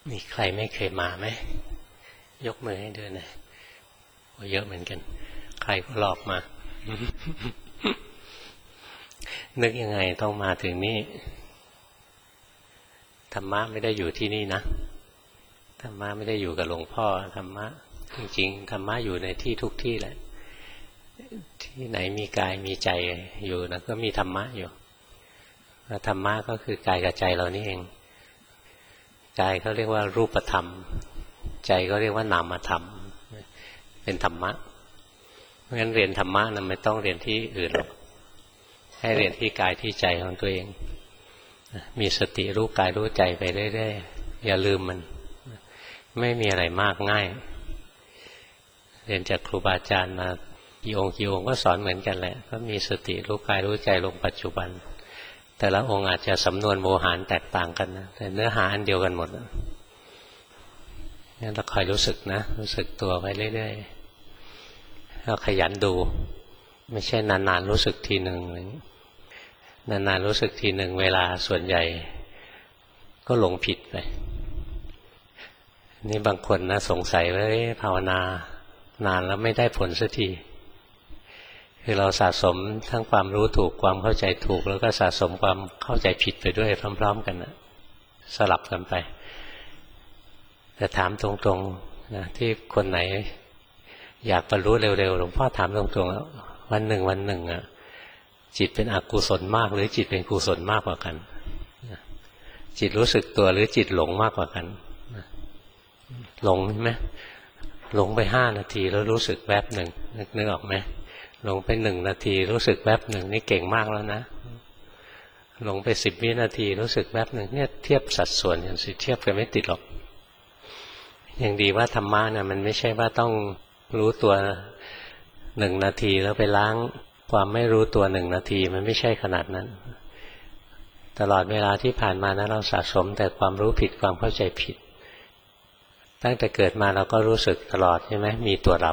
มีใครไม่เคยมาไหมยกมือให้ดูหน่อยเยอะเหมือนกันใครก็หลอกมา นึกยังไงต้องมาถึงนี่ธรรมะไม่ได้อยู่ที่นี่นะธรรมะไม่ได้อยู่กับหลวงพ่อธรรมะจริงๆธรรมะอยู่ในที่ทุกที่แหละที่ไหนมีกายมีใจอยู่นะก็มีธรรมะอยู่ธรรมะก็คือกายกับใจเรานี่เองกายเขาเรียกว่ารูปธรรมใจก็เรียกว่านามธรรมเป็นธรรมะเพราะฉะนั้นเรียนธรรมะนะไม่ต้องเรียนที่อื่นหรอกให้เรียนที่กายที่ใจของตัวเองมีสติรู้กายรู้ใจไปเรื่อยๆอย่าลืมมันไม่มีอะไรมากง่ายเรียนจากครูบาอาจารย์มากี่องค์ก็สอนเหมือนกันแหละก็มีสติรู้กายรู้ใจลงปัจจุบันแต่ละองค์อาจจะสำนวนโวหารแตกต่างกันนะแต่เนื้อหาอันเดียวกันหมดงั้นเราคอยรู้สึกนะรู้สึกตัวไปเรื่อยๆเราขยันดูไม่ใช่นานๆรู้สึกทีหนึ่งนานๆรู้สึกทีหนึ่งเวลาส่วนใหญ่ก็หลงผิดไปนี่บางคนนะสงสัยว่าภาวนานานแล้วไม่ได้ผลสักทีคือเราสะสมทั้งความรู้ถูกความเข้าใจถูกแล้วก็สะสมความเข้าใจผิดไปด้วยพร้อมๆกันนะสลับกันไปแต่ถามตรงๆนะที่คนไหนอยากบรรลุเร็วๆหลวงพ่อถามตรงๆวันหนึ่งอ่ะจิตเป็นอกุศลมากหรือจิตเป็นกุศลมากกว่ากันจิตรู้สึกตัวหรือจิตหลงมากกว่ากันหลงใช่ไหมหลงไป5 นาทีแล้วรู้สึกแวบหนึ่งนึกออกไหมหลงไป1 นาทีรู้สึกแวบหนึ่งนี่เก่งมากแล้วนะหลงไป10 วินาทีรู้สึกแวบหนึ่งเนี่ยเทียบสัดส่วนอย่างสิเทียบกันไม่ติดหรอกอย่างดีว่าธรรมะเนี่ยมันไม่ใช่ว่าต้องรู้ตัว1 นาทีแล้วไปล้างความไม่รู้ตัว1 นาทีมันไม่ใช่ขนาดนั้นตลอดเวลาที่ผ่านมานะเราสะสมแต่ความรู้ผิดความเข้าใจผิดตั้งแต่เกิดมาเราก็รู้สึกตลอดใช่ไหมมีตัวเรา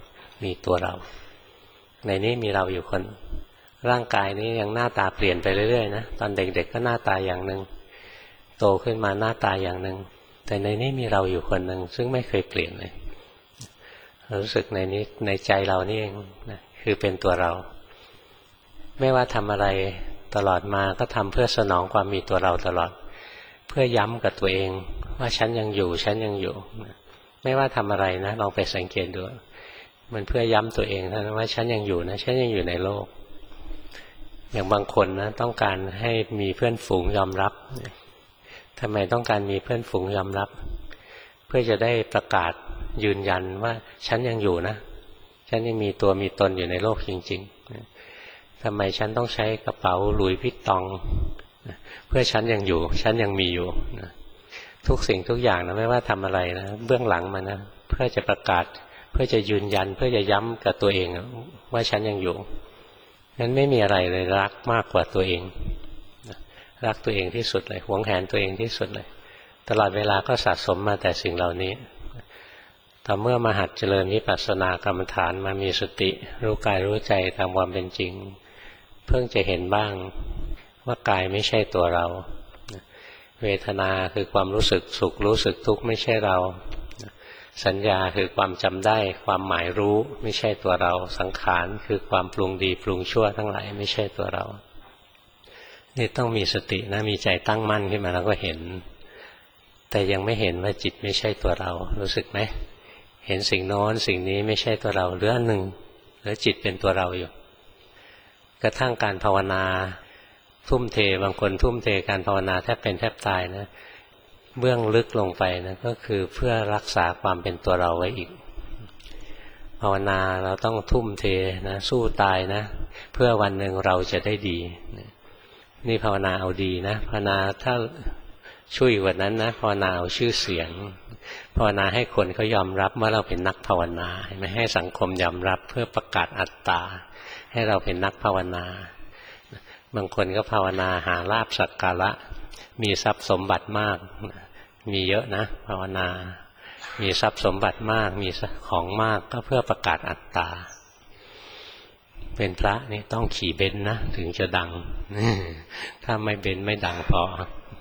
ในนี้มีเราอยู่คนร่างกายนี้ยังหน้าตาเปลี่ยนไปเรื่อยๆนะตอนเด็กๆก็หน้าตาอย่างหนึ่งโตขึ้นมาหน้าตาอย่างหนึ่งแต่ในนี้มีเราอยู่คนหนึ่งซึ่งไม่เคยเปลี่ยนเลยรู้สึกในนี้ในใจเรานี่เองนะคือเป็นตัวเราไม่ว่าทำอะไรตลอดมาก็ทำเพื่อสนองความมีตัวเราตลอดเพื่อย้ำกับตัวเองว่าฉันยังอยู่ไม่ว่าทำอะไรนะลองไปสังเกตดูมันเพื่อย้ำตัวเองนะว่าฉันยังอยู่นะฉันยังอยู่ในโลกอย่างบางคนนะต้องการให้มีเพื่อนฝูงยอมรับทำไมต้องการมีเพื่อนฝูงยอมรับเพื่อจะได้ประกาศยืนยันว่าฉันยังอยู่นะฉันยังมีตัวมีตนอยู่ในโลกจริงๆทำไมฉันต้องใช้กระเป๋าหลุยส์วิตตองเพื่อฉันยังอยู่ฉันยังมีอยู่ทุกสิ่งทุกอย่างนะไม่ว่าทำอะไรนะเบื้องหลังมันนะเพื่อจะประกาศเพื่อจะยืนยันเพื่อจะย้ำกับตัวเองว่าฉันยังอยู่นั้นไม่มีอะไรเลยรักมากกว่าตัวเองรักตัวเองที่สุดเลยหวงแหนตัวเองที่สุดเลยตลอดเวลาก็สะสมมาแต่สิ่งเหล่านี้แต่เมื่อมาหัดเจริญวิปัสสนากรรมฐานมามีสติรู้กายรู้ใจตามความเป็นจริงเพิ่งจะเห็นบ้างว่ากายไม่ใช่ตัวเราเวทนาคือความรู้สึกสุขรู้สึกทุกข์ไม่ใช่เราสัญญาคือความจำได้ความหมายรู้ไม่ใช่ตัวเราสังขารคือความปรุงดีปรุงชั่วทั้งหลายไม่ใช่ตัวเรานี่ต้องมีสตินะมีใจตั้งมั่นขึ้นมาแล้วก็เห็นแต่ยังไม่เห็นว่าจิตไม่ใช่ตัวเรารู้สึกไหมเห็นสิ่งโน้นสิ่งนี้ไม่ใช่ตัวเราเหลืออันหนึ่งเหลือจิตเป็นตัวเราอยู่กระทั่งการภาวนาทุ่มเทบางคนทุ่มเทการภาวนาแทบเป็นแทบตายนะเบื้องลึกลงไปนะก็คือเพื่อรักษาความเป็นตัวเราไว้อีกภาวนาเราต้องทุ่มเทนะสู้ตายนะเพื่อวันหนึ่งเราจะได้ดีนี่ภาวนาเอาดีนะภาวนาถ้าช่วยกว่านั้นนะภาวนาเอาชื่อเสียงภาวนาให้คนเขายอมรับว่าเราเป็นนักภาวนาไม่ให้สังคมยอมรับเพื่อประกาศอัตตาให้เราเป็นนักภาวนาบางคนก็ภาวนาหาลาภสักการะมีทรัพย์สมบัติมากมีเยอะนะภาวนามีทรัพย์สมบัติมากมีของมากก็เพื่อประกาศอัตตาเป็นพระนี่ต้องขี่เบนซ์นะถึงจะดังถ้าไม่เบนซ์ไม่ดังพอ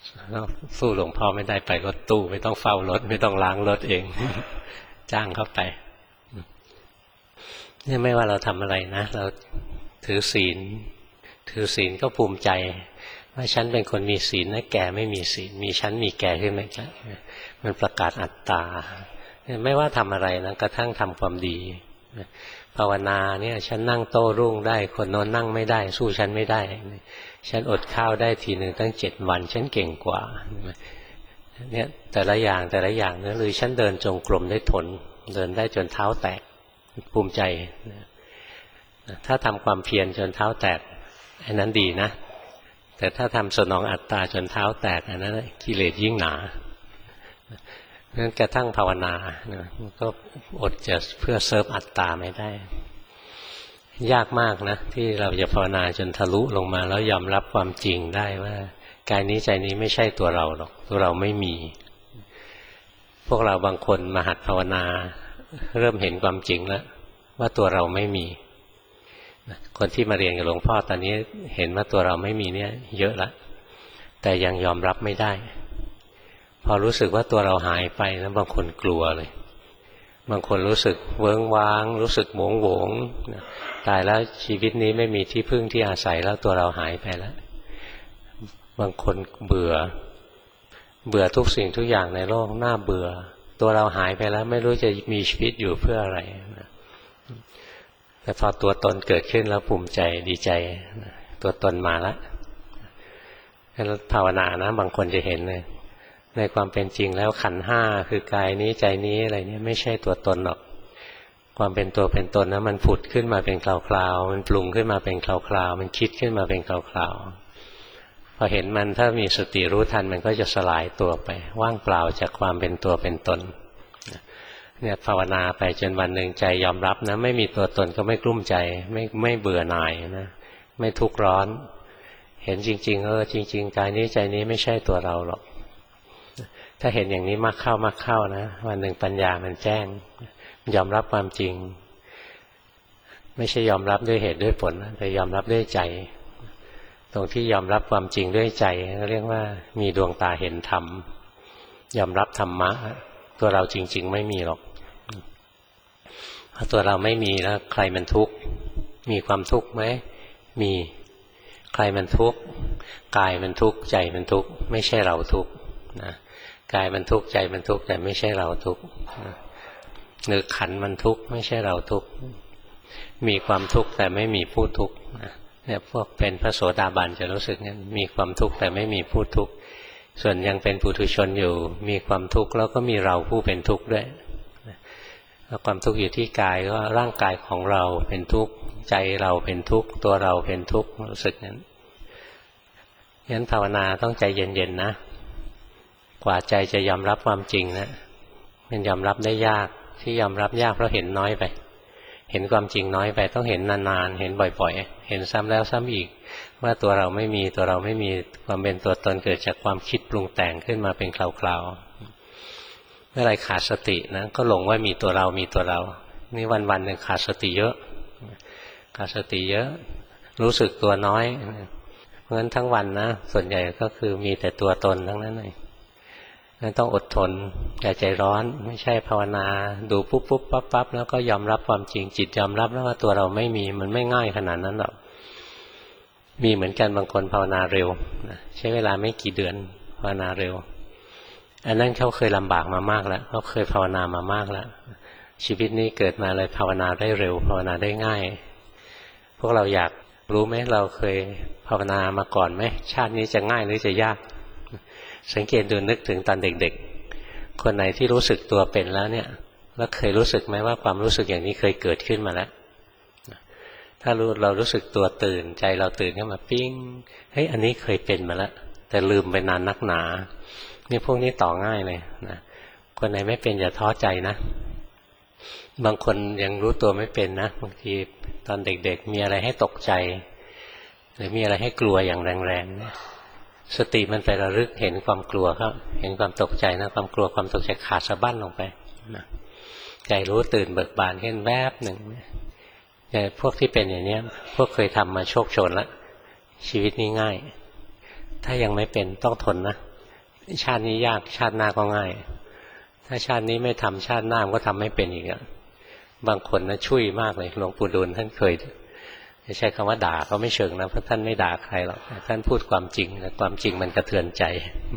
สู้หลวงพ่อไม่ได้ไปรถตู้ไม่ต้องเฝ้ารถไม่ต้องล้างรถเอง จ้างเข้าไปนี่ไม่ว่าเราทำอะไรนะเราถือศีลก็ภูมิใจว่าฉันเป็นคนมีศีลนะแกไม่มีศีลมีฉันมีแกขึ้นไหมจ๊ะมันประกาศอัตตาไม่ว่าทำอะไรนะกระทั่งทำความดีภาวนาเนี่ยฉันนั่งโต้รุ่งได้คนโน้นนั่งไม่ได้สู้ฉันไม่ได้ฉันอดข้าวได้ทีหนึ่งตั้ง7 วันฉันเก่งกว่าเนี่ยแต่ละอย่างนะหรือฉันเดินจงกรมได้ทนเดินได้จนเท้าแตกภูมิใจถ้าทำความเพียรจนเท้าแตกอันนั้นดีนะแต่ถ้าทำสนองอัตตาจนเท้าแตกอันนั้นกิเลสยิ่งหนางั้นกระทั่งภาวนาก็อดจะเพื่อเซิร์ฟอัตตาไม่ได้ยากมากนะที่เราจะภาวนาจนทะลุลงมาแล้วยอมรับความจริงได้ว่ากายนี้ใจนี้ไม่ใช่ตัวเราหรอกตัวเราไม่มีพวกเราบางคนมาหัดภาวนาเริ่มเห็นความจริงแล้วว่าตัวเราไม่มีคนที่มาเรียนกับหลวงพ่อตอนนี้เห็นว่าตัวเราไม่มีเนี่ยเยอะละแต่ยังยอมรับไม่ได้พอรู้สึกว่าตัวเราหายไปแล้วบางคนกลัวเลยบางคนรู้สึกเวิ้งว้างรู้สึกโหงตายแล้วชีวิตนี้ไม่มีที่พึ่งที่อาศัยแล้วตัวเราหายไปแล้วบางคนเบื่อทุกสิ่งทุกอย่างในโลกน่าเบื่อตัวเราหายไปแล้วไม่รู้จะมีชีวิตอยู่เพื่ออะไรแต่พอตัวตนเกิดขึ้นแล้วภูมิใจดีใจตัวตนมาแล้วภาวนานะบางคนจะเห็นเลยในความเป็นจริงแล้วขันธ์ห้าคือกายนี้ใจนี้อะไรนี้ไม่ใช่ตัวตนหรอกความเป็นตัวเป็นตนนะมันผุดขึ้นมาเป็นคราวๆมันปรุงขึ้นมาเป็นคราวๆมันคิดขึ้นมาเป็นคราวๆพอเห็นมันถ้ามีสติรู้ทันมันก็จะสลายตัวไปว่างเปล่าจากความเป็นตัวเป็นตนเนี่ยภาวนาไปจนวันหนึ่งใจยอมรับนะไม่มีตัวตนก็ไม่กลุ้มใจไม่เบื่อหน่ายนะไม่ทุกข์ร้อนเห็นจริงๆจริงๆกายนี้ใจนี้ไม่ใช่ตัวเราหรอกถ้าเห็นอย่างนี้มากเข้านะวันหนึ่งปัญญามันแจ้งยอมรับความจริงไม่ใช่ยอมรับด้วยเหตุด้วยผลแต่ยอมรับด้วยใจตรงที่ยอมรับความจริงด้วยใจเรียกว่ามีดวงตาเห็นธรรมยอมรับธรรมะตัวเราจริงๆไม่มีหรอกพอตัวเราไม่มีแล้วใครมันทุกข์มีความทุกข์ไหมมีใครมันทุกข์กายมันทุกข์ใจมันทุกข์ไม่ใช่เราทุกข์นะกายมันทุกข์ใจมันทุกข์แต่ไม่ใช่เราทุกข์หรือขันธ์มันทุกข์ไม่ใช่เราทุกข์มีความทุกข์แต่ไม่มีผู้ทุกข์เนี่ยพวกเป็นพระโสดาบันจะรู้สึกงั้นมีความทุกข์แต่ไม่มีผู้ทุกข์ส่วนยังเป็นปุถุชนอยู่มีความทุกข์แล้วก็มีเราผู้เป็นทุกข์ด้วยแล้วความทุกข์อยู่ที่กายก็ร่างกายของเราเป็นทุกข์ใจเราเป็นทุกข์ตัวเราเป็นทุกข์รู้สึกงั้นงั้นภาวนาต้องใจเย็นๆนะกว่าใจจะยอมรับความจริงนะมันยอมรับได้ยากที่ยอมรับยากเพราะเห็นน้อยไปเห็นความจริงน้อยไปต้องเห็นนานๆเห็นบ่อยๆเห็นซ้ำแล้วซ้ำอีกว่าตัวเราไม่มีความเป็นตัวตนเกิดจากความคิดปรุงแต่งขึ้นมาเป็นคราวๆเมื่อไรขาดสตินะก็หลงว่ามีตัวเรานี่วันๆหนึ่งขาดสติเยอะรู้สึกตัวน้อยเพราะฉะนั้นทั้งวันนะส่วนใหญ่ก็คือมีแต่ตัวตนทั้งนั้นเลยนั่นต้องอดทนอย่าใจร้อนไม่ใช่ภาวนาดูปุ๊บปั๊บแล้วก็ยอมรับความจริงจิตยอมรับแล้วว่าตัวเราไม่มีมันไม่ง่ายขนาดนั้นหรอกมีเหมือนกันบางคนภาวนาเร็วใช้เวลาไม่กี่เดือนภาวนาเร็วอันนั้นเขาเคยลำบากมามากแล้วเขาเคยภาวนามามากแล้วชีวิตนี้เกิดมาเลยภาวนาได้เร็วภาวนาได้ง่ายพวกเราอยากรู้ไหมเราเคยภาวนามาก่อนไหมชาตินี้จะง่ายหรือจะยากสังเกตดูนึกถึงตอนเด็กๆคนไหนที่รู้สึกตัวเป็นแล้วเนี่ยแล้วเคยรู้สึกไหมว่าความรู้สึกอย่างนี้เคยเกิดขึ้นมาแล้วถ้าเรารู้สึกตัวตื่นใจเราตื่นขึ้นมาปิ้งเฮ้ยอันนี้เคยเป็นมาแล้วแต่ลืมไปนานนักหนานี่พวกนี้ต่อง่ายเลยนะคนไหนไม่เป็นอย่าท้อใจนะบางคนยังรู้ตัวไม่เป็นนะบางทีตอนเด็กๆมีอะไรให้ตกใจหรือมีอะไรให้กลัวอย่างแรงๆสติมันไประลึกเห็นความกลัวครับเห็นความตกใจนะความกลัวความตกใจขาดสะบั้นลงไปนะใจรู้ตื่นเบิกบานขึ้นแวบหนึ่งแต่พวกที่เป็นอย่างนี้พวกเคยทำมาโชคโชนแล้วชีวิตนี้ง่ายถ้ายังไม่เป็นต้องทนนะชาตินี้ยากชาติหน้าก็ง่ายถ้าชาตินี้ไม่ทำชาติหน้าก็ทำไม่เป็นอีกบางคนนะช่วยมากเลยหลวงปู่ดูลท่านเคยจะใช้คำว่าด่าก็ไม่เชิงนะเพราะท่านไม่ด่าใครหรอกท่านพูดความจริงแต่ความจริงมันกระเทือนใจ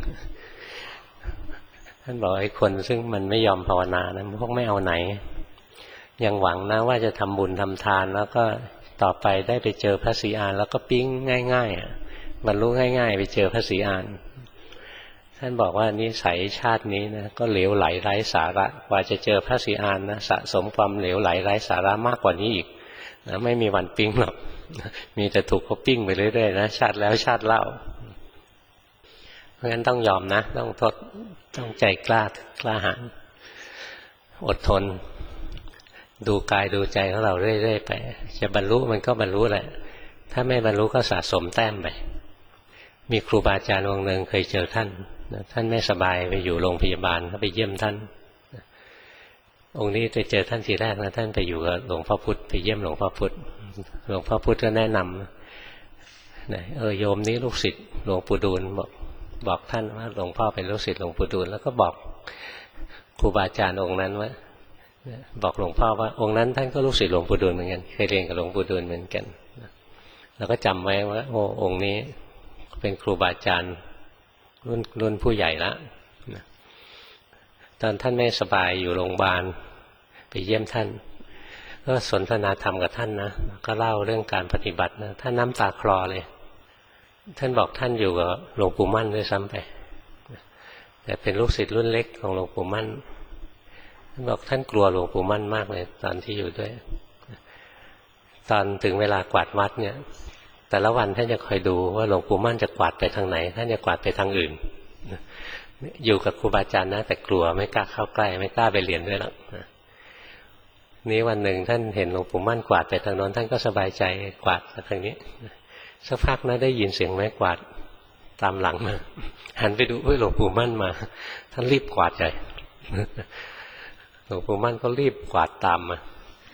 ท่านบอกไอ้คนซึ่งมันไม่ยอมภาวนานะพวกไม่เอาไหนยังหวังนะว่าจะทำบุญทำทานแล้วก็ต่อไปได้ไปเจอพระศรีอานแล้วก็ปิ๊งง่ายๆบรรลุง่ายๆไปเจอพระศรีอานท่านบอกว่านิสัยชาตินี้นะก็เหลวไหลไร้สาระกว่าจะเจอพระศรีอานนะสะสมความเหลวไหลไร้สาระมากกว่านี้อีกนะไม่มีวันปิ๊งหรอกมีแต่ถูกเขาปิ๊งไปเรื่อยๆนะชาติแล้วชาติเล่าเพราะฉะนั้นต้องยอมนะต้องใจกล้าหาญอดทนดูกายดูใจของเราเรื่อยๆไปจะบรรลุมันก็บรรลุแหละถ้าไม่บรรลุก็สะสมแต้มไปมีครูบาอาจารย์องค์หนึ่งเคยเจอท่านไม่สบายไปอยู่โรงพยาบาลก็ไปเยี่ยมท่านองค์นี้ไปเจอท่านทีแรกนะท่านไปอยู่กับหลวงพ่อพุธไปเยี่ยมหลวงพ่อพุธหลวงพ่อพุธก็แนะนำโยมนี้ลูกศิษย์หลวงปู่ดูลบอกท่านว่าหลวงพ่อเป็นลูกศิษย์หลวงปู่ดูลแล้วก็บอกครูบาอาจารย์องค์นั้นว่าบอกหลวงพ่อว่าองค์นั้นท่านก็ลูกศิษย์หลวงปู่ดูลเหมือนกันเคยเรียนกับหลวงปู่ดูลเหมือนกันแล้วก็จำไว้ว่าองค์นี้เป็นครูบาอาจารย์รุ่นผู้ใหญ่ละตอนท่านไม่สบายอยู่โรงพยาบาลไปเยี่ยมท่านก็สนทนาธรรมกับท่านนะก็เล่าเรื่องการปฏิบัตินะท่านน้ำตาคลอเลยท่านบอกท่านอยู่กับหลวงปู่มั่นด้วยซ้ำไปแต่เป็นลูกศิษย์รุ่นเล็กของหลวงปู่มั่นท่านบอกท่านกลัวหลวงปู่มั่นมากเลยตอนที่อยู่ด้วยตอนถึงเวลากวาดวัดเนี่ยแต่ละวันท่านจะคอยดูว่าหลวงปู่มั่นจะกวาดไปทางไหนท่านจะกวาดไปทางอื่นอยู่กับครูบาอาจารย์นะแต่กลัวไม่กล้าเข้าใกล้ไม่กล้าไปเรียนด้วยหรอกนี้วันหนึ่งท่านเห็นหลวงปู่มั่นกวาดไปทางโน้นท่านก็สบายใจกวาดไปทางนี้สักพักนะได้ยินเสียงไม้กวาดตามหลังมาหันไปดูหลวงปู่มั่นมาท่านรีบกวาดใหญ่หลวงปู่มั่นก็รีบกวาดตามมา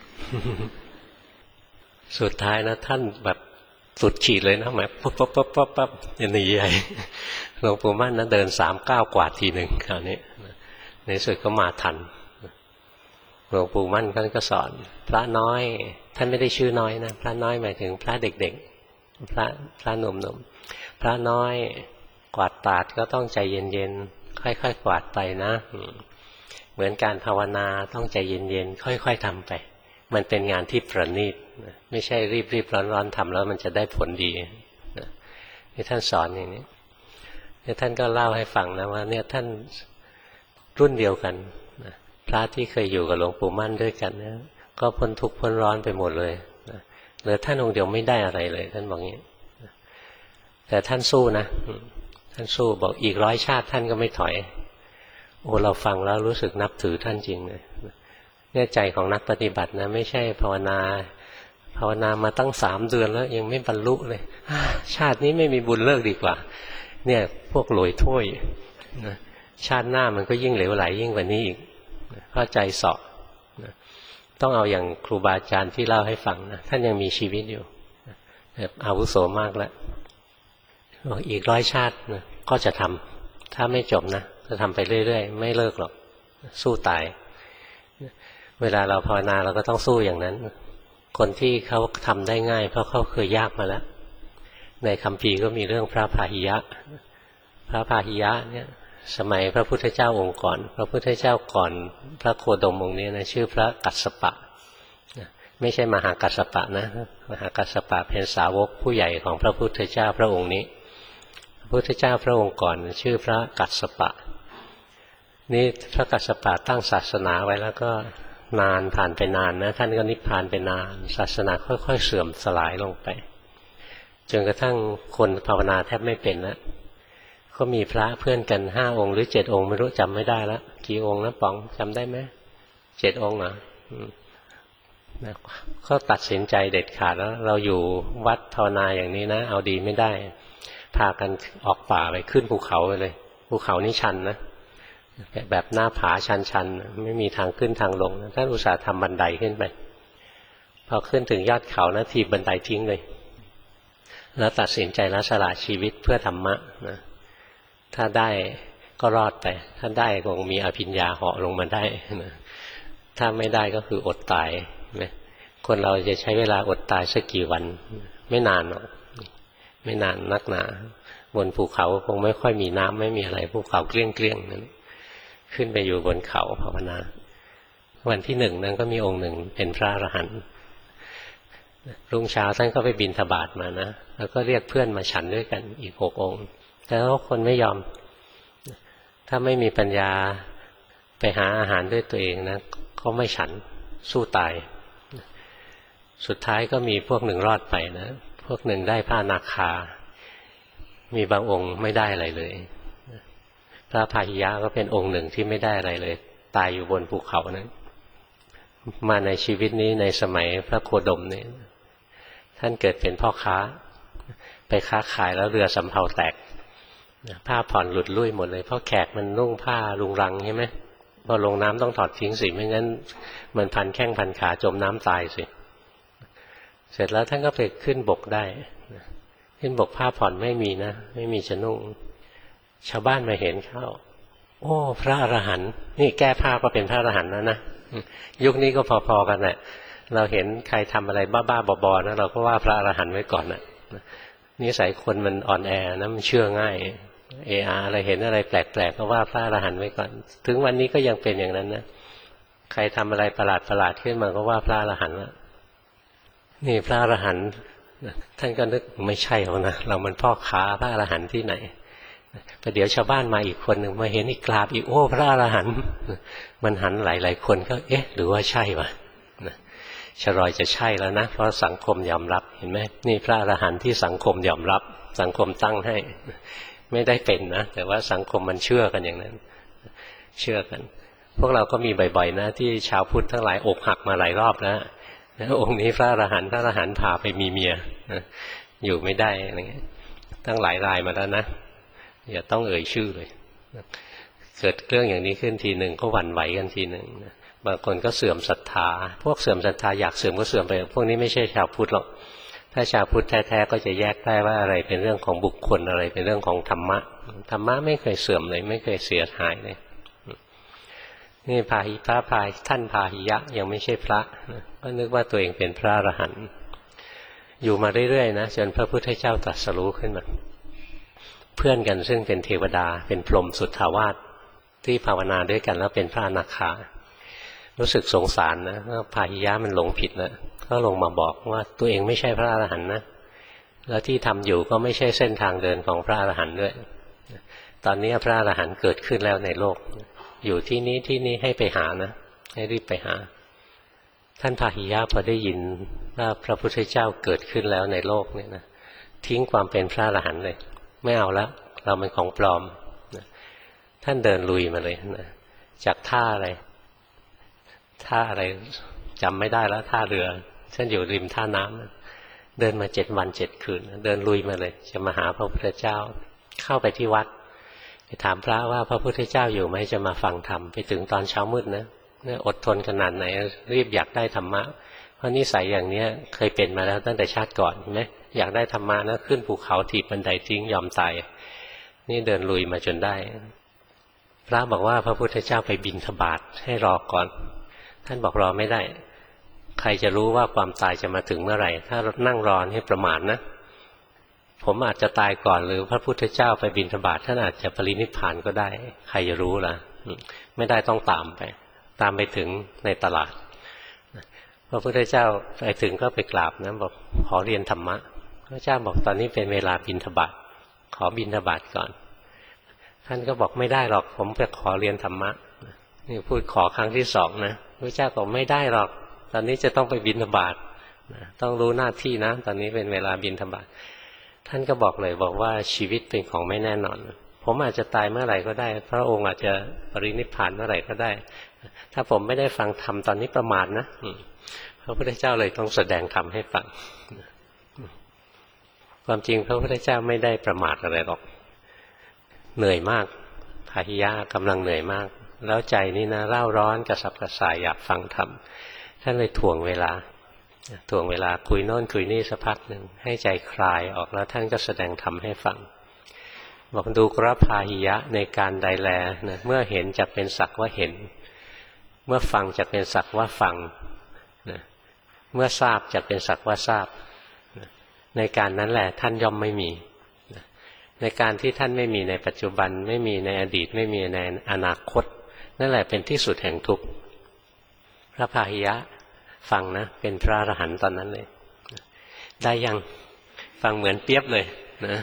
สุดท้ายนะท่านแบบสุดขีดเลยนะแหมปั๊บอย่างนี้ใหญ่หลวงปู่มั่นนะเดิน3 ก้าวกวาดทีหนึ่งคราวนี้ในสุดก็มาทันหลวงปู่มั่นท่านก็สอนพระน้อยท่านไม่ได้ชื่อน้อยนะพระน้อยหมายถึงพระเด็กๆพระหนุ่มๆพระน้อยกวาดตาดก็ต้องใจเย็นๆค่อยๆกวาดไปนะเหมือนการภาวนาต้องใจเย็นๆค่อยๆทำไปมันเป็นงานที่ประณีตไม่ใช่รีบร้อนทำแล้วมันจะได้ผลดีที่ท่านสอนอย่างนี้ท่านก็เล่าให้ฟังนะว่าเนี่ยท่านรุ่นเดียวกันพระที่เคยอยู่กับหลวงปู่มั่นด้วยกันเนี่ยก็พ้นทุกข์พ้นร้อนไปหมดเลยเหลือท่านองค์เดียวไม่ได้อะไรเลยท่านบอกงี้แต่ท่านสู้นะท่านสู้บอกอีก100 ชาติท่านก็ไม่ถอยโอ้เราฟังแล้วรู้สึกนับถือท่านจริงเลยเนี่ยใจของนักปฏิบัตินะไม่ใช่ภาวนามาตั้ง3 เดือนแล้วยังไม่บรรลุเลยชาตินี้ไม่มีบุญเลิกดีกว่าเนี่ยพวกโหลอยถ้วยนะชาติหน้ามันก็ยิ่งเหลวไหลยิ่งกว่านี้อีกเข้าใจเสาะต้องเอาอย่างครูบาอาจารย์ที่เล่าให้ฟังนะท่านยังมีชีวิตอยู่แบบอาวุโสมากแล้วอีก100 ชาตินะก็จะทำถ้าไม่จบนะจะทำไปเรื่อยๆไม่เลิกหรอกสู้ตายเวลาเราภาวนาเราก็ต้องสู้อย่างนั้นคนที่เขาทำได้ง่ายเพราะเขาเคยยากมาแล้วในคัมภีร์ก็มีเรื่องพระพาหิยะเนี่ยสมัยพระพุทธเจ้าองค์ก่อนพระพุทธเจ้าก่อนพระโคดมองค์นี้นะชื่อพระกัสสปะไม่ใช่มหากัสสปะนะมหากัสสปะเป็นสาวกผู้ใหญ่ของพระพุทธเจ้าพระองค์นี้พระพุทธเจ้าพระองค์ก่อนชื่อพระกัสสปะนี่พระกัสสปะตั้งศาสนาไว้แล้วก็นานผ่านไปนานนะท่านก็นิพพานไปนานศาสนาค่อยๆเสื่อมสลายลงไปจนกระทั่งคนภาวนาแทบไม่เป็นแล้วก็มีพระเพื่อนกัน5 องค์หรือ7 องค์ไม่รู้จำไม่ได้แล้วกี่องค์นะป๋องจำได้ไหม7 องค์เหรอก็ตัดสินใจเด็ดขาดแล้วเราอยู่วัดภาวนาอย่างนี้นะเอาดีไม่ได้พากันออกป่าไปขึ้นภูเขาไปเลยภูเขานี่ชันนะแบบหน้าผาชันๆไม่มีทางขึ้นทางลงท่านอุตส่าห์ทำบันไดขึ้นไปพอขึ้นถึงยอดเขานะถีบบันไดทิ้งเลยแล้วตัดสินใจละสละชีวิตเพื่อธรรมะนะถ้าได้ก็รอดไปถ้าได้คงมีอภิญญาเหาะลงมาได้นะถ้าไม่ได้ก็คืออดตายนะคนเราจะใช้เวลาอดตายสักกี่วันไม่นานหรอกไม่นานนักหนาบนภูเขาคงไม่ค่อยมีน้ำไม่มีอะไรภูเขาเกลี้ยงๆนั้นขึ้นไปอยู่บนเขาภาวนาวันที่หนึ่งนั้นก็มีองค์หนึ่งเป็นพระอรหันต์รุ่งเช้าท่านก็ไปบิณฑบาตมานะแล้วก็เรียกเพื่อนมาฉันด้วยกันอีก6 องค์แต่ว่าคนไม่ยอมถ้าไม่มีปัญญาไปหาอาหารด้วยตัวเองนะก็ไม่ฉันสู้ตายสุดท้ายก็มีพวกหนึ่งรอดไปนะพวกหนึ่งได้พระอนาคามีบางองค์ไม่ได้อะไรเลยพระพาหิยะก็เป็นองค์หนึ่งที่ไม่ได้อะไรเลยตายอยู่บนภูเขานั้นมาในชีวิตนี้ในสมัยพระโคดมเนี่ยท่านเกิดเป็นพ่อค้าไปค้าขายแล้วเรือสำเภาแตกผ้าผ่อนหลุดลุ่ยหมดเลยเพราะแขกมันนุ่งผ้ารุงรังใช่ไหมพอลงน้ำต้องถอดทิ้งสิไม่งั้นมันพันแข้งพันขาจมน้ำตายสิเสร็จแล้วท่านก็ไปขึ้นบกได้ขึ้นบกผ้าผ่อนไม่มีนะไม่มีจะนุ่งชาวบ้านมาเห็นเข้าโอ้พระอรหันต์นี่แก้ผ้าก็เป็นพระอรหันต์แล้วนะยุคนี้ก็พอๆกันแหละเราเห็นใครทำอะไรบ้าๆบอๆนะเราก็ว่าพระอรหันต์ไว้ก่อนนะนิสัยคนมันอ่อนแอนะมันเชื่อง่ายอะไรเห็นอะไรแปลกๆก็ว่าพระอรหันต์ไว้ก่อนถึงวันนี้ก็ยังเป็นอย่างนั้นนะใครทำอะไรประหลาดขึ้นมาก็ว่าพระอรหันต์แล้วนี่พระอรหันต์ท่านก็นึกไม่ใช่หรอกนะเรามันพ่อค้าพระอรหันต์ที่ไหนแต่เดี๋ยวชาวบ้านมาอีกคนหนึ่งมาเห็นอีกกราบอีกโอ้พระอรหันต์มันหันหลายๆคนก็เอ๊ะหรือว่าใช่วะชรอยจะใช่แล้วนะเพราะสังคมยอมรับเห็นไหมนี่พระอรหันต์ที่สังคมยอมรับสังคมตั้งให้ไม่ได้เป็นนะแต่ว่าสังคมมันเชื่อกันอย่างนั้นเชื่อกันพวกเราก็มีบ่อยๆนะที่ชาวพุทธทั้งหลายอกหักมาหลายรอบแล้วองค์นี้พระอรหันต์พาไปมีเมียอยู่ไม่ได้อะไรเงี้ยตั้งหลายรายมาแล้วนะอย่าต้องเอ่ยชื่อเลยเกิดเรื่องอย่างนี้ขึ้นทีหนึ่งก็หวั่นไหวกันทีหนึ่งบางคนก็เสื่อมศรัทธาพวกเสื่อมศรัทธาอยากเสื่อมก็เสื่อมไปพวกนี้ไม่ใช่ชาวพุทธหรอกถ้าชาวพุทธแท้ๆก็จะแยกได้ว่าอะไรเป็นเรื่องของบุคคลอะไรเป็นเรื่องของธรรมะธรรมะไม่เคยเสื่อมเลยไม่เคยเสียหายเลยนี่ท่านพาหิยะยังไม่ใช่พระก็นึกว่าตัวเองเป็นพระอรหันต์อยู่มาเรื่อยๆนะจนพระพุทธเจ้าตรัสรู้ขึ้นมาเพื่อนกันซึ่งเป็นเทวดาเป็นพรหมสุทธาวาสที่ภาวนาด้วยกันแล้วเป็นพระอนาคารู้สึกสงสารนะว่าพาหิยะมันหลงผิดแล้วก็ลงมาบอกว่าตัวเองไม่ใช่พระอรหันต์นะแล้วที่ทำอยู่ก็ไม่ใช่เส้นทางเดินของพระอรหันต์ด้วยตอนนี้พระอรหันต์เกิดขึ้นแล้วในโลกอยู่ที่นี้ให้ไปหานะให้รีบไปหาท่านพาหิยะพอได้ยินว่าพระพุทธเจ้าเกิดขึ้นแล้วในโลกเนี่ยนะทิ้งความเป็นพระอรหันต์เลยไม่เอาแล้วเราเป็นของปลอมท่านเดินลุยมาเลยนะจากท่าอะไรจำไม่ได้แล้วท่าเรือท่านอยู่ริมท่าน้ำเดินมา7 วัน 7 คืนเดินลุยมาเลยจะมาหาพระพุทธเจ้าเข้าไปที่วัดไปถามพระว่าพระพุทธเจ้าอยู่ไหมจะมาฟังธรรมไปถึงตอนเช้ามืดนะอดทนขนาดไหนรีบอยากได้ธรรมะเพราะนิสัยอย่างนี้เคยเป็นมาแล้วตั้งแต่ชาติก่อนเห็นไหมอยากได้ธรรมะนะขึ้นภูเขาถีบบันไดทิ้งยอมตายนี่เดินลุยมาจนได้พระบอกว่าพระพุทธเจ้าไปบิณฑบาตให้รอก่อนท่านบอกรอไม่ได้ใครจะรู้ว่าความตายจะมาถึงเมื่อไหร่ถ้านั่งรอให้ประมาทนะผมอาจจะตายก่อนหรือพระพุทธเจ้าไปบิณฑบาตท่านอาจจะปรินิพพานก็ได้ใครจะรู้ล่ะไม่ได้ต้องตามไปถึงในตลาดพระพุทธเจ้าไปถึงก็ไปกราบนะบอกขอเรียนธรรมะพระเจ้าบอกตอนนี้เป็นเวลาบิณฑบาตขอบิณฑบาตก่อนท่านก็บอกไม่ได้หรอกผมจะขอเรียนธรรมะนี่พูดขอครั้งที่2นะพระเจ้าบอกไม่ได้หรอกตอนนี้จะต้องไปบิณฑบาตต้องรู้หน้าที่นะตอนนี้เป็นเวลาบิณฑบาตท่านก็บอกเลยบอกว่าชีวิตเป็นของไม่แน่นอนผมอาจจะตายเมื่อไหร่ก็ได้พระองค์อาจจะปรินิพพานเมื่อไหร่ก็ได้ถ้าผมไม่ได้ฟังธรรมตอนนี้ประมาทนะพระพุทธเจ้าเลยต้องแสดงธรรมให้ฟังความจริงพระพุทธเจ้าไม่ได้ประมาทอะไรหรอกเหนื่อยมากพาหิยะกำลังเหนื่อยมากแล้วใจนี่นะเร่าร้อนกระสับกระส่ายอยากฟังธรรมท่านเลยถ่วงเวลาคุยโน่นคุยนี่สักพักหนึ่งให้ใจคลายออกแล้วท่านก็แสดงธรรมให้ฟังบอกดูกรพาหิยะในการใดแลนะเมื่อเห็นจะเป็นสักว่าเห็นเมื่อฟังจะเป็นสักว่าฟังนะเมื่อทราบจะเป็นสักว่าทราบนะในการนั้นแหละท่านย่อมไม่มีนะในการที่ท่านไม่มีในปัจจุบันไม่มีในอดีตไม่มีในอนาคตนั่นแหละเป็นที่สุดแห่งทุกข์พระพาหิยะฟังนะเป็นพระอรหันต์ตอนนั้นเลยได้ยังฟังเหมือนเปียบเลยนะ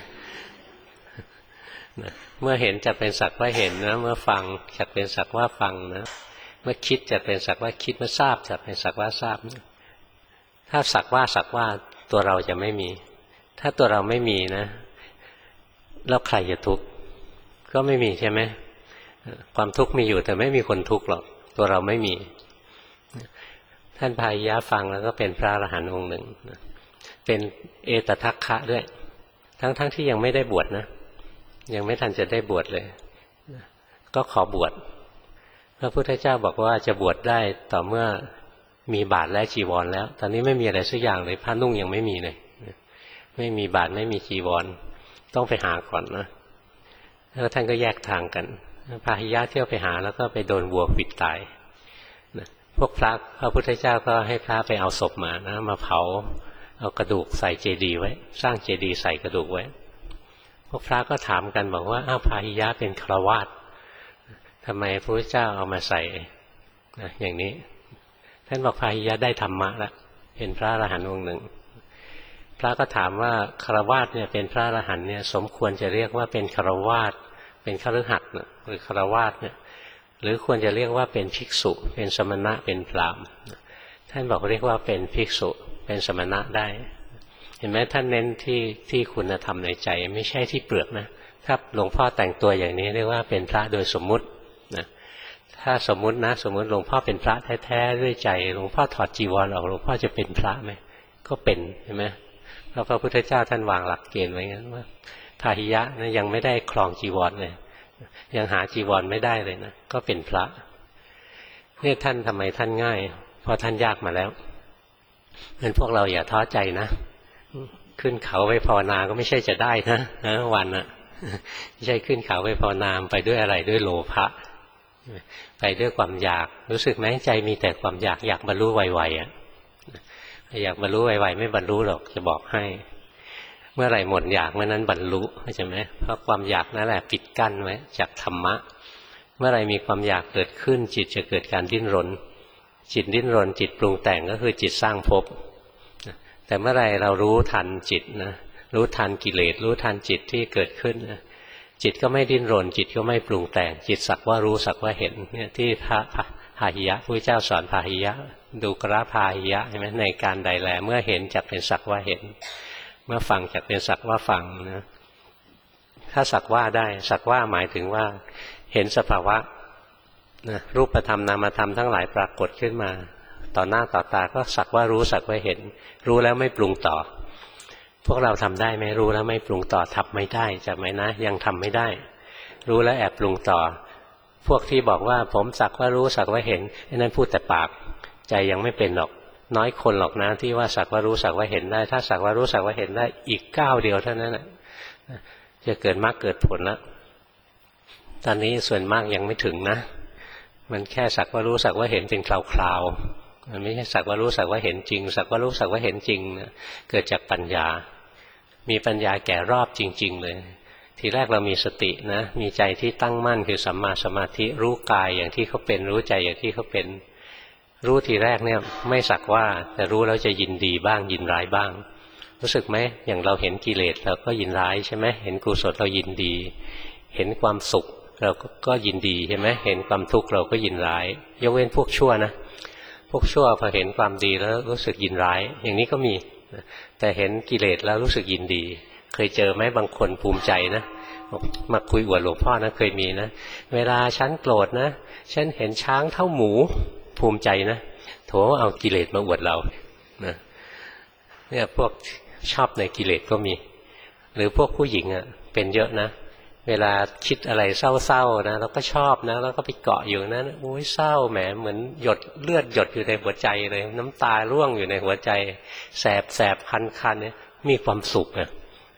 เมื่อเห็นจะเป็นสักว่าเห็นนะเมื่อฟังจะเป็นสักว่าฟังนะเมื่อคิดจะเป็นสักว่าคิดเมื่อทราบจะเป็นสักว่าทราบถ้าสักว่าตัวเราจะไม่มีถ้าตัวเราไม่มีนะแล้วใครจะทุกข์ก็ไม่มีใช่ไหมความทุกข์มีอยู่แต่ไม่มีคนทุกข์หรอกตัวเราไม่มีท่านพาหิยะฟังแล้วก็เป็นพระอรหันต์องค์หนึ่งเป็นเอตทัคคะด้วยทั้งที่ยังไม่ได้บวชนะยังไม่ทันจะได้บวชเลยก็ขอบวชพระพุทธเจ้าบอกว่าจะบวชได้ต่อเมื่อมีบาตรและจีวรแล้วตอนนี้ไม่มีอะไรสักอย่างเลยผ้านุ่งยังไม่มีเลยไม่มีบาตรไม่มีจีวรต้องไปหาก่อนนะแล้วท่านก็แยกทางกันพาหิยะเที่ยวไปหาแล้วก็ไปโดนวัวขวิดตายพวกพระพุทธเจ้าก็ให้พระไปเอาศพมานะมาเผาเอากระดูกใส่เจดีย์ไว้สร้างเจดีย์ใส่กระดูกไว้พวกพระก็ถามกันบอกว่าอ้าวพาหิยะเป็นฆราวาสทำไมพระพุทธเจ้าเอามาใส่อย่างนี้ท่านบอกพาหิยะได้ธรรมะแล้วเป็นพระอรหันต์องค์หนึ่งพระก็ถามว่าฆราวาสเนี่ยเป็นพระอรหันต์เนี่ยสมควรจะเรียกว่าเป็นฆราวาสเป็นคฤหัสถ์หรือฆราวาสเนี่ยหรือควรจะเรียกว่าเป็นภิกษุเป็นสมณะเป็นพราหมณ์ท่านบอกเรียกว่าเป็นภิกษุเป็นสมณะได้เห็นไหมท่านเน้นที่คุณธรรมในใจไม่ใช่ที่เปลือกนะถ้าหลวงพ่อแต่งตัวอย่างนี้เรียกว่าเป็นพระโดยสมมุตินะถ้าสมมุตินะสมมุติหลวงพ่อเป็นพระแท้ๆด้วยใจหลวงพ่อถอดจีวรออกหลวงพ่อจะเป็นพระไหมก็เป็นใช่ไหมเพราะพระพุทธเจ้าท่านวางหลักเกณฑ์ไว้งั้นว่าพาหิยะนะยังไม่ได้ครองจีวรเลยยังหาจีวรไม่ได้เลยนะก็เป็นพระเนี่ยท่านทำไมท่านง่ายเพราะท่านยากมาแล้วงั้นพวกเราอย่าท้อใจนะขึ้นเขาไปภาวนาก็ไม่ใช่จะได้นะวันน่ะไม่ใช่ขึ้นเขาไปภาวนาไปด้วยอะไรด้วยโลภะไปด้วยความอยากรู้สึกไหมใจมีแต่ความอยากบรรลุไวๆอ่ะอยากบรรลุไวๆไม่บรรลุหรอกจะบอกให้เมื่อไหร่หมดอยากเมื่อนั้นบรรลุเข้าใจไหมเพราะความอยากนั่นแหละปิดกั้นไว้จากธรรมะเมื่อไหร่มีความอยากเกิดขึ้นจิตจะเกิดการดิ้นรนจิตดิ้นรนจิตปรุงแต่งก็คือจิตสร้างภพแต่เมื่อไหร่เรารู้ทันจิตนะรู้ทันกิเลสรู้ทันจิตที่เกิดขึ้นนะจิตก็ไม่ดิ้นรนจิตก็ไม่ปรุงแต่งจิตสักว่ารู้สักว่าเห็นเนี่ยที่พระพาหิยะพระเจ้าสอนพาหิยะดูกระพาหิยะใช่ไหมในการใดแลเมื่อเห็นจักเป็นสักว่าเห็นเมื่อฟังจักเป็นสักว่าฟังนะถ้าสักว่าได้สักว่าหมายถึงว่าเห็นสภาวะนะรูปธรรมนามธรรมทั้งหลายปรากฏขึ้นมาต่อหน้าต่อตาก็สักว่ารู้สักว่าเห็นรู้แล้วไม่ปรุงต่อพวกเราทำได้ไหมรู้แล้วไม่ปรุงต่อทำไม่ได้จำไหมนะยังทำไม่ได้รู้แล้วแอบปรุงต่อพวกที่บอกว่าผมสักว่ารู้สักว่าเห็นนั่นพูดแต่ปากใจยังไม่เป็นหรอกน้อยคนหรอกนะที่ว่าสักว่ารู้สักว่าเห็นได้ถ้าสักว่ารู้สักว่าเห็นได้อีกก้าวเดียวเท่านั้นจะเกิดมรรคเกิดผลแล้วตอนนี้ส่วนมากยังไม่ถึงนะมันแค่สักว่ารู้สักว่าเห็นเป็นคราวๆมันไม่ใช่สักว่ารู้สักว่าเห็นจริงสักว่ารู้สักว่าเห็นจริงนะเกิดจากปัญญามีปัญญาแก่รอบจริงๆเลยทีแรกเรามีสตินะมีใจที่ตั้งมั่นคือสัมมาสมาธิรู้กายอย่างที่เขาเป็นรู้ใจอย่างที่เขาเป็นรู้ทีแรกเนี่ยไม่สักว่าแต่รู้แล้วจะยินดีบ้างยินร้ายบ้างรู้สึกไหมอย่างเราเห็นกิเลสเราก็ยินร้ายใช่ไหมเห็นกุศลเรายินดีเห็นความสุขเราก็ยินดีใช่ไหมเห็นความทุกข์เราก็ยินร้ายยกเว้นพวกชั่วนะพวกชั่วพอเห็นความดีแล้วรู้สึกยินร้ายอย่างนี้ก็มีแต่เห็นกิเลสแล้วรู้สึกยินดีเคยเจอไหมบางคนภูมิใจนะมาคุยอวดหลวงพ่อนะเคยมีนะเวลาฉันโกรธนะฉันเห็นช้างเท่าหมูภูมิใจนะโถเอากิเลสมาอวดเรานะเนี่ยพวกชอบในกิเลสก็มีหรือพวกผู้หญิงอ่ะเป็นเยอะนะเวลาคิดอะไรเศร้าๆนะเราก็ชอบนะแล้วก็ไปเกาะอยู่นั้นโอ้ยเศร้าแหมเหมือนหยดเลือดหยดอยู่ในหัวใจเลยน้ำตาร่วงอยู่ในหัวใจแสบคันเนี่ยมีความสุขอ่ะ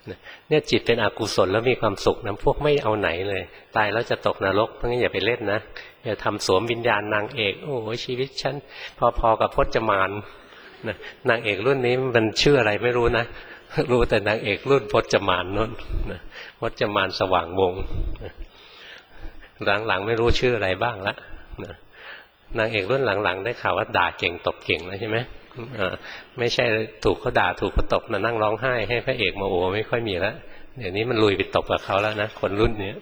เนี่ยจิตเป็นอกุศลแล้วมีความสุขนะพวกไม่เอาไหนเลยตายแล้วจะตกนรกเพราะงั้นอย่าไปเล่นนะอย่าทำสวมวิญญาณนางเอกโอ้โหชีวิตฉันพอๆกับพจมานนะนางเอกรุ่นนี้มันชื่ออะไรไม่รู้นะรู้แต่นางเอกรุ่นพจมานนั่นนะพจมานสว่างวงหลังๆไม่รู้ชื่ออะไรบ้างละนะนางเอกรุ่นหลังๆได้ข่าวว่าด่าเก่งตบเก่งแล้วใช่ไหมไม่ใช่ถูกเขาด่าถูกเขาตบมานั่งร้องไห้ให้พระเอกมาโอ้ไม่ค่อยมีแล้วเดี๋ยวนี้มันลุยไปตบกับเขาแล้วนะคนรุ่นนี้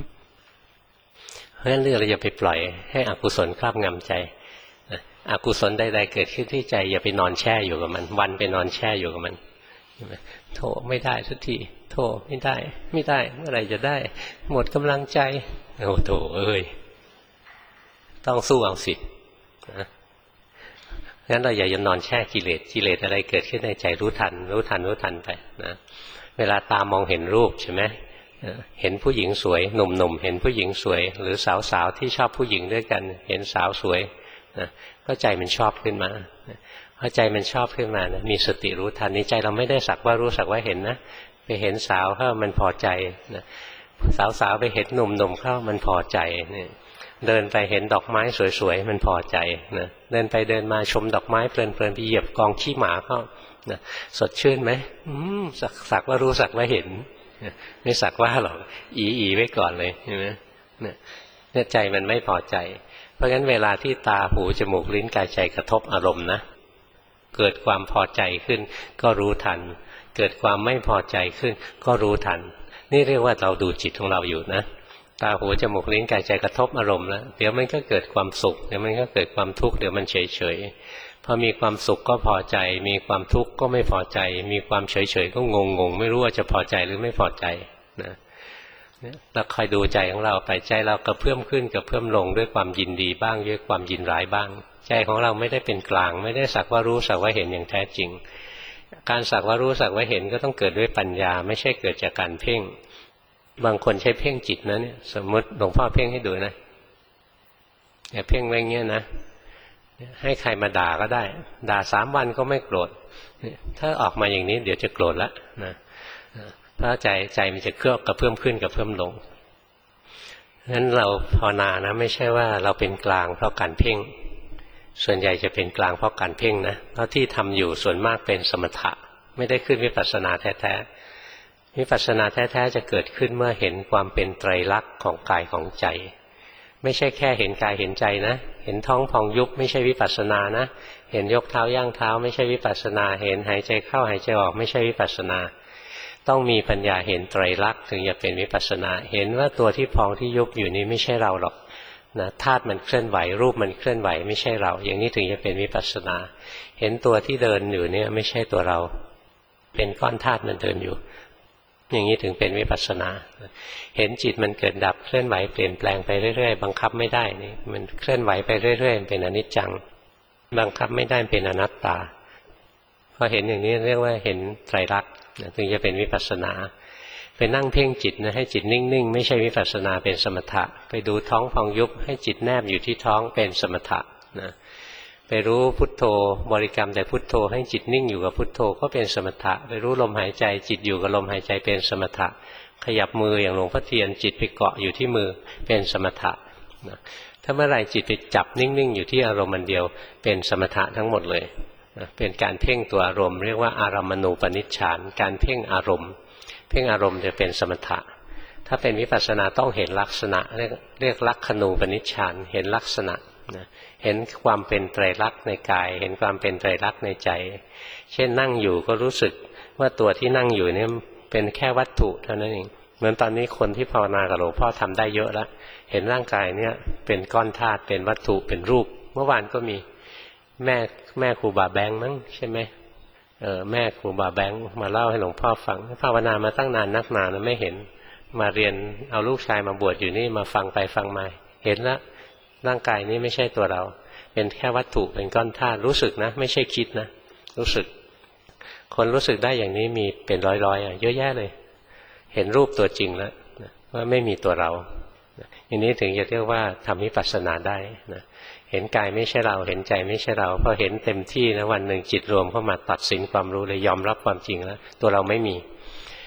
เพราะฉะนั้นเราอย่าไปปล่อยให้อกุศลครอบงำใจอกุศลใดๆเกิดขึ้นที่ใจอย่าไปนอนแช่อยู่กับมันวันไปนอนแช่อยู่กับมันโธ่ไม่ได้สักทีโธ่ไม่ได้เมื่อไหร่จะได้หมดกำลังใจโอ้โธ่เอ้ยต้องสู้เอาสินะงั้นเราอย่านอนแช่กิเลสอะไรเกิดขึ้นในใจรู้ทันไปนะเวลาตามองเห็นรูปใช่ไหมเห็นผู้หญิงสวยหนุ่มเห็นผู้หญิงสวยหรือสาวที่ชอบผู้หญิงด้วยกันเห็นสาวสวยนะก็ใจมันชอบขึ้นมาพอใจมันชอบขึ้นมานะมีสติรู้ทันในใจเราไม่ได้สักว่ารู้สักว่าเห็นนะไปเห็นสาวเข้ามันพอใจนะสาวไปเห็นหนุ่มเข้ามันพอใจเนี่ยเดินไปเห็นดอกไม้สวยๆมันพอใจนะเดินไปเดินมาชมดอกไม้เพลินไปเหยียบกองขี้หมาเข้านะสดชื่นไหมสักว่ารู้สักว่าเห็นไม่สักว่าหรอกอีไว้ก่อนเลยใช่ไหมเนี่ยใจมันไม่พอใจเพราะงั้นเวลาที่ตาหูจมูกลิ้นกายใจกระทบอารมณ์นะเกิดความพอใจขึ้นก็รู้ทันเกิดความไม่พอใจขึ้นก็รู้ทันนี่เรียกว่าเราดูจิตของเราอยู่นะตาหูจมูกลิ้นกายใจกระทบอารมณ์แล้วเดี๋ยวมันก็เกิดความสุขเดี๋ยวมันก็เกิดความทุกข์เดี๋ยวมันเฉยพอมีความสุขก็พอใจมีความทุกข์ก็ไม่พอใจมีความเฉยก็งงไม่รู้ว่าจะพอใจหรือไม่พอใจนะเราคอยดูใจของเราไปใจเรากระเพื่อมขึ้นกระเพื่อมลงด้วยความยินดีบ้างด้วยความยินร้ายบ้างใจของเราไม่ได้เป็นกลางไม่ได้สักว่ารู้สักว่าเห็นอย่างแท้จริงการสักว่ารู้สักว่าเห็นก็ต้องเกิดด้วยปัญญาไม่ใช่เกิดจากการเพ่งบางคนใช้เพ่งจิตนะเนี่ยสมมติหลวงพ่อเพ่งให้ดูนะอย่าเพ่งไว้เงี้ยนะให้ใครมาด่าก็ได้ด่า3 วันก็ไม่โกรธถ้าออกมาอย่างนี้เดี๋ยวจะโกรธละนะเพราะใจมันจะเคลือบกระเพื่อมขึ้นกระเพื่อมลงงั้นเราภาวนานะไม่ใช่ว่าเราเป็นกลางเพราะการเพ่งส่วนใหญ่จะเป็นกลางเพราะการเพ่งนะเพราะที่ทำอยู่ส่วนมากเป็นสมถะไม่ได้ขึ้นวิปัสสนาแท้ๆวิปัสสนาแท้ๆจะเกิดขึ้นเมื่อเห็นความเป็นไตรลักษณ์ของกายของใจไม่ใช่แค่เห็นกายเห็นใจนะเห็นท้องพองยุบไม่ใช่วิปัสสนานะเห็นยกเท้าย่างเท้าไม่ใช่วิปัสสนาเห็นหายใจเข้าหายใจออกไม่ใช่วิปัสสนาต้องมีปัญญาเห็นไตรลักษณ์ถึงจะเป็นวิปัสสนาเห็นว่าตัวที่พองที่ยุบอยู่นี้ไม่ใช่เราหรอกนะธาตุมันเคลื่อนไหวรูปมันเคลื่อนไหวไม่ใช่เราอย่างนี้ถึงจะเป็นวิปัสสนาเห็นตัวที่เดินอยู่เนี่ยไม่ใช่ตัวเราเป็นก้อนธาตุมันเดินอยู่อย่างนี้ถึงเป็นวิปัสสนาเห็นจิตมันเกิดดับเคลื่อนไหวเปลี่ยนแปลงไปเรื่อยๆบังคับไม่ได้นี่มันเคลื่อนไหวไปเรื่อยๆเป็นอนิจจังบังคับไม่ได้เป็นอนัตตาพอเห็นอย่างนี้เรียกว่าเห็นไตรลักษณ์ถึงจะเป็นวิปัสสนาไปนั่งเพ่งจิตนะให้จิตนิ่งๆไม่ใช่วิปัสสนาเป็นสมถะไปดูท้องพองยุบให้จิตแนบอยู่ที่ท้องเป็นสมถะนะไปรู้พุทโธบริกรรมแต่พุทโธให้จิตนิ่งอยู่กับพุทโธก็เป็นสมถะไปรู้ลมหายใจจิตอยู่กับลมหายใจเป็นสมถะขยับมืออย่างหลวงพ่อเทียนจิตไปเกาะอยู่ที่มือเป็นสมถะนะถ้าเมื่อไหร่จิตไปจับนิ่งๆอยู่ที่อารมณ์อันเดียวเป็นสมถะทั้งหมดเลยนะเป็นการเพ่งตัวอารมณ์เรียกว่าอารามณูปนิชฌานการเพ่งอารมณ์เพ่งอารมณ์จะเป็นสมถะถ้าเป็นวิปัสสนาต้องเห็นลักษณะเรียกลักขณูปนิชฌานเห็นลักษณะนะเห็นความเป็นไตรลักษณ์ในกายเห็นความเป็นไตรลักษณ์ในใจเช่นนั่งอยู่ก็รู้สึกว่าตัวที่นั่งอยู่นี่เป็นแค่วัตถุเท่านั้นเองเหมือนตอนนี้คนที่ภาวนากับหลวงพ่อทำได้เยอะแล้วเห็นร่างกายเนี่ยเป็นก้อนธาตุเป็นวัตถุเป็นรูปเมื่อวานก็มีแม่ครูบาแบงค์มั้งใช่ไหมแม่ครูบาแบงค์มาเล่าให้หลวงพ่อฟังภาวนามาตั้งนานนักหนาแล้วไม่เห็นมาเรียนเอาลูกชายมาบวชอยู่นี่มาฟังไปฟังมาเห็นแล้วร่างกายนี้ไม่ใช่ตัวเราเป็นแค่วัตถุเป็นก้อนธาตุรู้สึกนะไม่ใช่คิดนะรู้สึกคนรู้สึกได้อย่างนี้มีเป็นร้อยๆเยอะแยะเลยเห็นรูปตัวจริงแล้วว่าไม่มีตัวเราอย่างนี้ถึงจะเรียกว่าทำวิปัสสนาได้นะเห็นกายไม่ใช่เราเห็นใจไม่ใช่เราพอเห็นเต็มที่นะวันหนึ่งจิตรวมเข้ามาตัดสินความรู้เลยยอมรับความจริงแล้วตัวเราไม่มี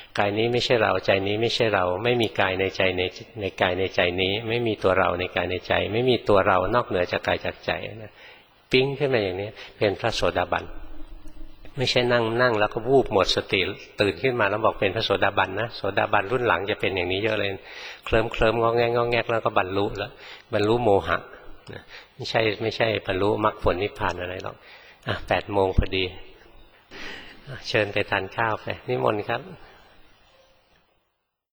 กายนี้ไม่ใช่เราใจนี้ไม่ใช่เราไม่มีกายในใจในกายในใจนี้ไม่มีตัวเราในกายในใจไม่มีตัวเรานอกเหนือจากกายจากใจนะปิ้งขึ้นมาอย่างนี้เป็นพระโสดาบันไม่ใช่นั่งแล้วก็วูบหมดสติตื่นขึ้นมาแล้วบอกเป็นพระโสดาบันนะโสดาบันรุ่นหลังจะเป็นอย่างนี้เยอะเลยเคลิ้มงอแงแล้วก็บรรลุแล้วบรรลุโมหะไม่ใช่บรรลุมรรคผลนิพพานอะไรหรอก8 โมงพอดีเชิญไปทานข้าวไปนิมนต์ครับ